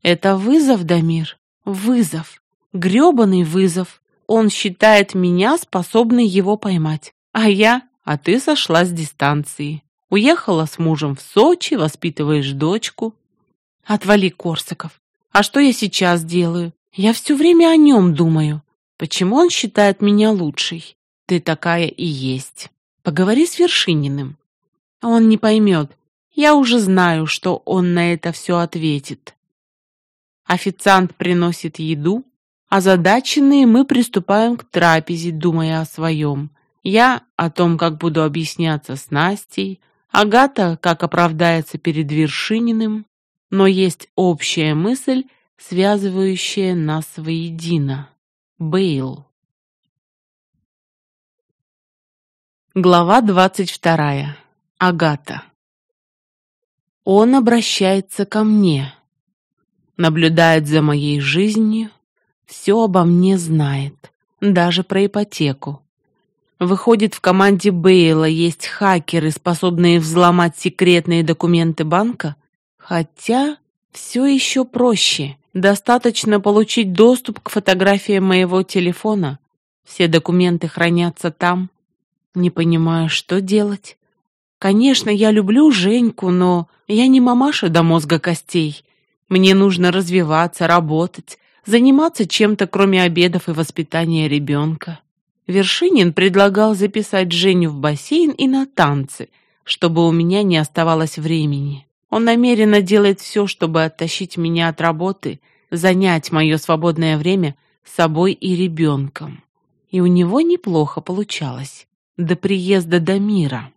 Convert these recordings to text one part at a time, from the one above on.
Это вызов, Дамир. Вызов. Грёбаный вызов. Он считает меня способной его поймать. А ты сошла с дистанции. Уехала с мужем в Сочи, воспитываешь дочку. Отвали, Корсаков. А что я сейчас делаю? Я все время о нем думаю. Почему он считает меня лучшей? Ты такая и есть. Поговори с Вершининым. Он не поймет. Я уже знаю, что он на это все ответит. Официант приносит еду. Озадаченные мы приступаем к трапезе, думая о своем. Я о том, как буду объясняться с Настей, Агата, как оправдается перед Вершининым, но есть общая мысль, связывающая нас воедино. Бейл. Глава 22. Агата. Он обращается ко мне, наблюдает за моей жизнью, все обо мне знает, даже про ипотеку. Выходит, в команде Бейла есть хакеры, способные взломать секретные документы банка? Хотя все еще проще. Достаточно получить доступ к фотографиям моего телефона. Все документы хранятся там. Не понимаю, что делать. Конечно, я люблю Женьку, но я не мамаша до мозга костей. Мне нужно развиваться, работать, заниматься чем-то, кроме обедов и воспитания ребенка. Вершинин предлагал записать Женю в бассейн и на танцы, чтобы у меня не оставалось времени. Он намеренно делает все, чтобы оттащить меня от работы, занять мое свободное время собой и ребенком. И у него неплохо получалось. До приезда Дамира.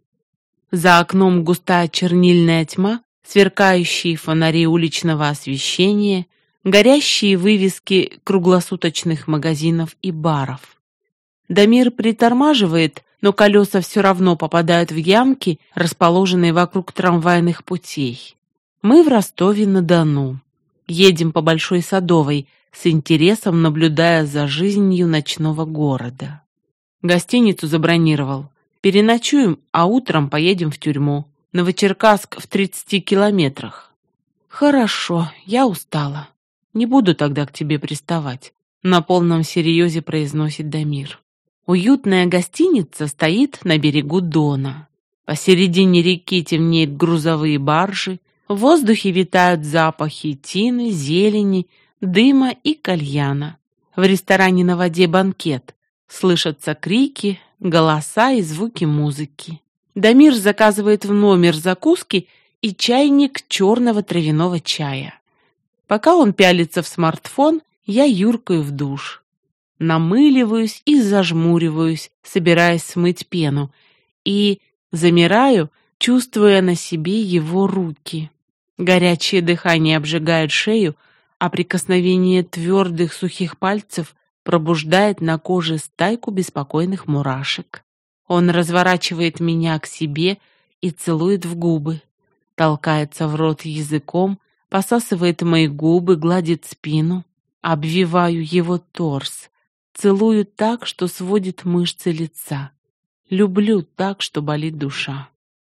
За окном густая чернильная тьма, сверкающие фонари уличного освещения, горящие вывески круглосуточных магазинов и баров. Дамир притормаживает, но колеса все равно попадают в ямки, расположенные вокруг трамвайных путей. Мы в Ростове-на-Дону. Едем по Большой Садовой, с интересом наблюдая за жизнью ночного города. Гостиницу забронировал. Переночуем, а утром поедем в тюрьму. Новочеркасск в 30 километрах. Хорошо, я устала. Не буду тогда к тебе приставать. На полном серьезе произносит Дамир. Уютная гостиница стоит на берегу Дона. Посередине реки темнеют грузовые баржи, в воздухе витают запахи тины, зелени, дыма и кальяна. В ресторане на воде банкет. Слышатся крики, голоса и звуки музыки. Дамир заказывает в номер закуски и чайник черного травяного чая. Пока он пялится в смартфон, я юркаю в душ. Намыливаюсь и зажмуриваюсь, собираясь смыть пену, и замираю, чувствуя на себе его руки. Горячее дыхание обжигает шею, а прикосновение твердых сухих пальцев пробуждает на коже стайку беспокойных мурашек. Он разворачивает меня к себе и целует в губы, толкается в рот языком, посасывает мои губы, гладит спину, обвиваю его торс. Целую так, что сводит мышцы лица. Люблю так, что болит душа.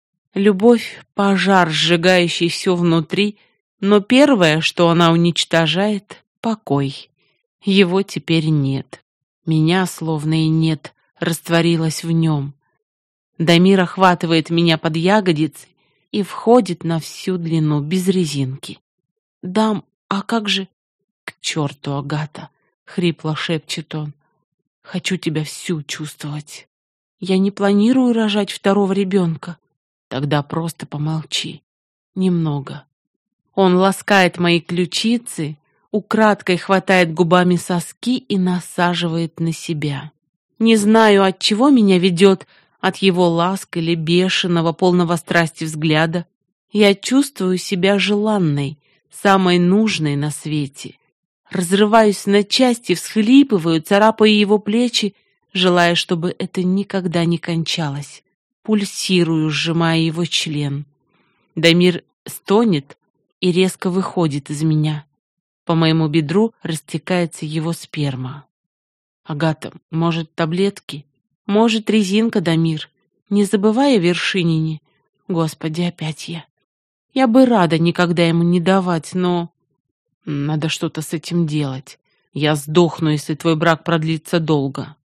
Любовь — пожар, сжигающий все внутри, но первое, что она уничтожает — покой. Его теперь нет. Меня словно и нет, растворилась в нем. Дамир охватывает меня под ягодицы и входит на всю длину, без резинки. «Дам, а как же...» «К черту, Агата!» — хрипло шепчет он. «Хочу тебя всю чувствовать. Я не планирую рожать второго ребенка. Тогда просто помолчи. Немного». Он ласкает мои ключицы, украдкой хватает губами соски и насаживает на себя. Не знаю, от чего меня ведет, от его ласк или бешеного, полного страсти взгляда. Я чувствую себя желанной, самой нужной на свете. Разрываюсь на части, всхлипываю, царапаю его плечи, желая, чтобы это никогда не кончалось. Пульсирую, сжимая его член. Дамир стонет и резко выходит из меня. По моему бедру растекается его сперма. «Агата, может, таблетки? Может, резинка, Дамир? Не забывай о Вершинине. Господи, опять я. Я бы рада никогда ему не давать, но...» Надо что-то с этим делать. Я сдохну, если твой брак продлится долго.